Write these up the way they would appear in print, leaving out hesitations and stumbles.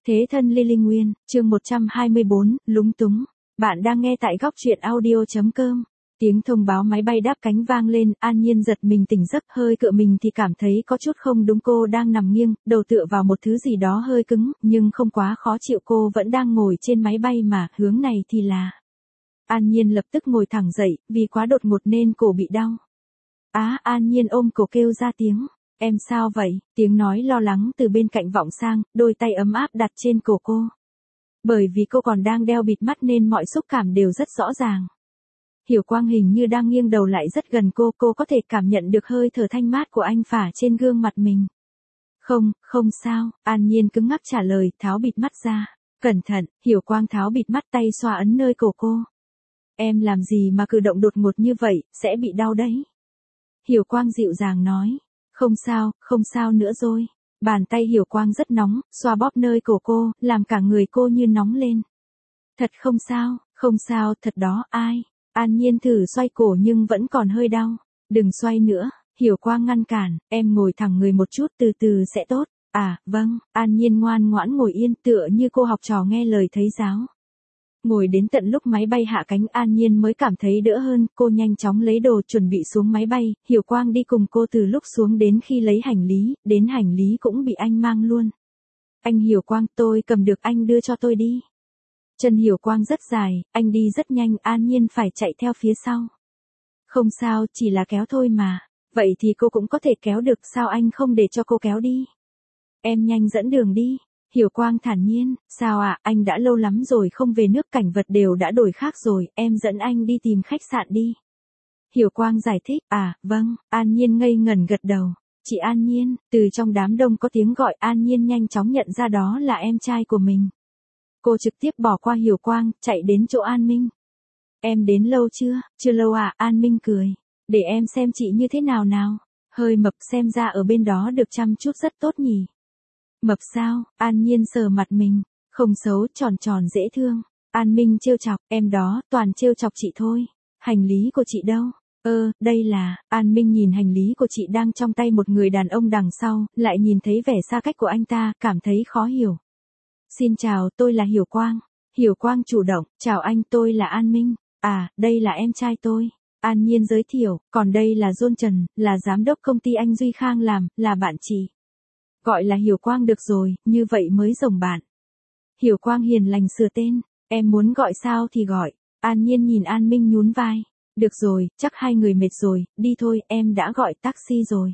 Thế thân Lily Nguyên, chương 124, lúng túng. Bạn đang nghe tại góc truyện audio.com. Tiếng thông báo máy bay đáp cánh vang lên, An Nhiên giật mình tỉnh giấc, hơi cựa mình thì cảm thấy có chút không đúng. Cô đang nằm nghiêng, đầu tựa vào một thứ gì đó hơi cứng, nhưng không quá khó chịu. Cô vẫn đang ngồi trên máy bay mà, hướng này thì là... An Nhiên lập tức ngồi thẳng dậy, vì quá đột ngột nên cổ bị đau. An Nhiên ôm cổ kêu ra tiếng. Em sao vậy? Tiếng nói lo lắng từ bên cạnh vọng sang, đôi tay ấm áp đặt trên cổ cô. Bởi vì cô còn đang đeo bịt mắt nên mọi xúc cảm đều rất rõ ràng. Hiểu Quang hình như đang nghiêng đầu lại rất gần cô có thể cảm nhận được hơi thở thanh mát của anh phả trên gương mặt mình. Không sao, An Nhiên cứng ngắc trả lời, tháo bịt mắt ra. Cẩn thận, Hiểu Quang tháo bịt mắt, tay xoa ấn nơi cổ cô. Em làm gì mà cử động đột ngột như vậy, sẽ bị đau đấy. Hiểu Quang dịu dàng nói. Không sao nữa rồi. Bàn tay Hiểu Quang rất nóng, xoa bóp nơi cổ cô, làm cả người cô như nóng lên. Thật không sao, thật đó, ai? An Nhiên thử xoay cổ nhưng vẫn còn hơi đau. Đừng xoay nữa, Hiểu Quang ngăn cản, em ngồi thẳng người một chút, từ từ sẽ tốt. Vâng, An Nhiên ngoan ngoãn ngồi yên tựa như cô học trò nghe lời thầy giáo. Ngồi đến tận lúc máy bay hạ cánh, An Nhiên mới cảm thấy đỡ hơn, cô nhanh chóng lấy đồ chuẩn bị xuống máy bay, Hiểu Quang đi cùng cô từ lúc xuống đến khi lấy hành lý, đến hành lý cũng bị anh mang luôn. Anh Hiểu Quang, tôi cầm được, anh đưa cho tôi đi. Chân Hiểu Quang rất dài, anh đi rất nhanh, An Nhiên phải chạy theo phía sau. Không sao, chỉ là kéo thôi mà. Vậy thì cô cũng có thể kéo được, sao anh không để cho cô kéo đi? Em nhanh dẫn đường đi. Hiểu Quang thản nhiên, sao anh đã lâu lắm rồi không về nước, cảnh vật đều đã đổi khác rồi, em dẫn anh đi tìm khách sạn đi. Hiểu Quang giải thích, vâng, An Nhiên ngây ngẩn gật đầu. Chị An Nhiên, từ trong đám đông có tiếng gọi, An Nhiên nhanh chóng nhận ra đó là em trai của mình. Cô trực tiếp bỏ qua Hiểu Quang, chạy đến chỗ An Minh. Em đến lâu chưa? Chưa lâu An Minh cười. Để em xem chị như thế nào nào. Hơi mập, xem ra ở bên đó được chăm chút rất tốt nhỉ. Mập sao? An Nhiên sờ mặt mình. Không xấu, tròn tròn dễ thương. An Minh trêu chọc, em đó, toàn trêu chọc chị thôi. Hành lý của chị đâu? Đây là... An Minh nhìn hành lý của chị đang trong tay một người đàn ông đằng sau, lại nhìn thấy vẻ xa cách của anh ta, cảm thấy khó hiểu. Xin chào, tôi là Hiểu Quang. Hiểu Quang chủ động, chào anh, tôi là An Minh. Đây là em trai tôi. An Nhiên giới thiệu, còn đây là John Trần, là giám đốc công ty anh Duy Khang làm, là bạn chị. Gọi là Hiểu Quang được rồi, như vậy mới rồng bạn. Hiểu Quang hiền lành sửa tên, em muốn gọi sao thì gọi. An Nhiên nhìn An Minh nhún vai. Được rồi, chắc hai người mệt rồi, đi thôi, em đã gọi taxi rồi.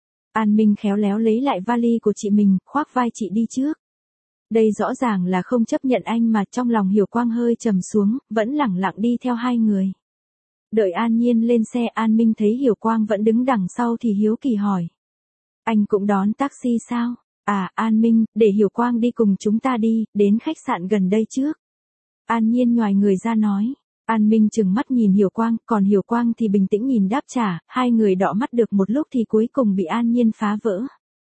An Minh khéo léo lấy lại vali của chị mình, khoác vai chị đi trước. Đây rõ ràng là không chấp nhận anh mà, trong lòng Hiểu Quang hơi trầm xuống, vẫn lẳng lặng đi theo hai người. Đợi An Nhiên lên xe, An Minh thấy Hiểu Quang vẫn đứng đằng sau thì hiếu kỳ hỏi. Anh cũng đón taxi sao? An Minh, để Hiểu Quang đi cùng chúng ta đi, đến khách sạn gần đây trước. An Nhiên nhoài người ra nói. An Minh trừng mắt nhìn Hiểu Quang, còn Hiểu Quang thì bình tĩnh nhìn đáp trả, hai người đọ mắt được một lúc thì cuối cùng bị An Nhiên phá vỡ.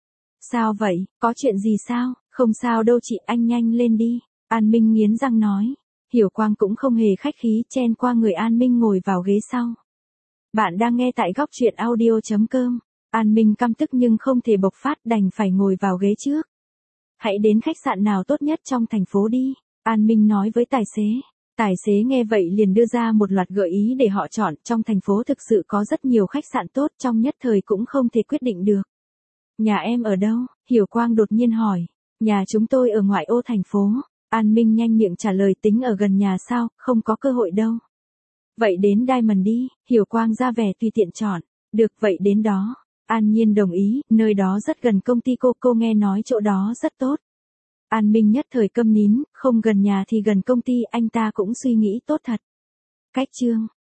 Sao vậy, có chuyện gì sao? Không sao đâu chị, anh nhanh lên đi. An Minh nghiến răng nói. Hiểu Quang cũng không hề khách khí, chen qua người An Minh ngồi vào ghế sau. Bạn đang nghe tại góc truyện audio.com. An Minh căm tức nhưng không thể bộc phát, đành phải ngồi vào ghế trước. Hãy đến khách sạn nào tốt nhất trong thành phố đi. An Minh nói với tài xế. Tài xế nghe vậy liền đưa ra một loạt gợi ý để họ chọn, trong thành phố thực sự có rất nhiều khách sạn tốt, trong nhất thời cũng không thể quyết định được. Nhà em ở đâu? Hiểu Quang đột nhiên hỏi. Nhà chúng tôi ở ngoại ô thành phố. An Minh nhanh miệng trả lời, tính ở gần nhà sao, không có cơ hội đâu. Vậy đến Diamond đi, Hiểu Quang ra vẻ tùy tiện chọn. Được, vậy đến đó. An Nhiên đồng ý, nơi đó rất gần công ty cô nghe nói chỗ đó rất tốt. An Minh nhất thời câm nín, không gần nhà thì gần công ty, anh ta cũng suy nghĩ tốt thật. Cách chương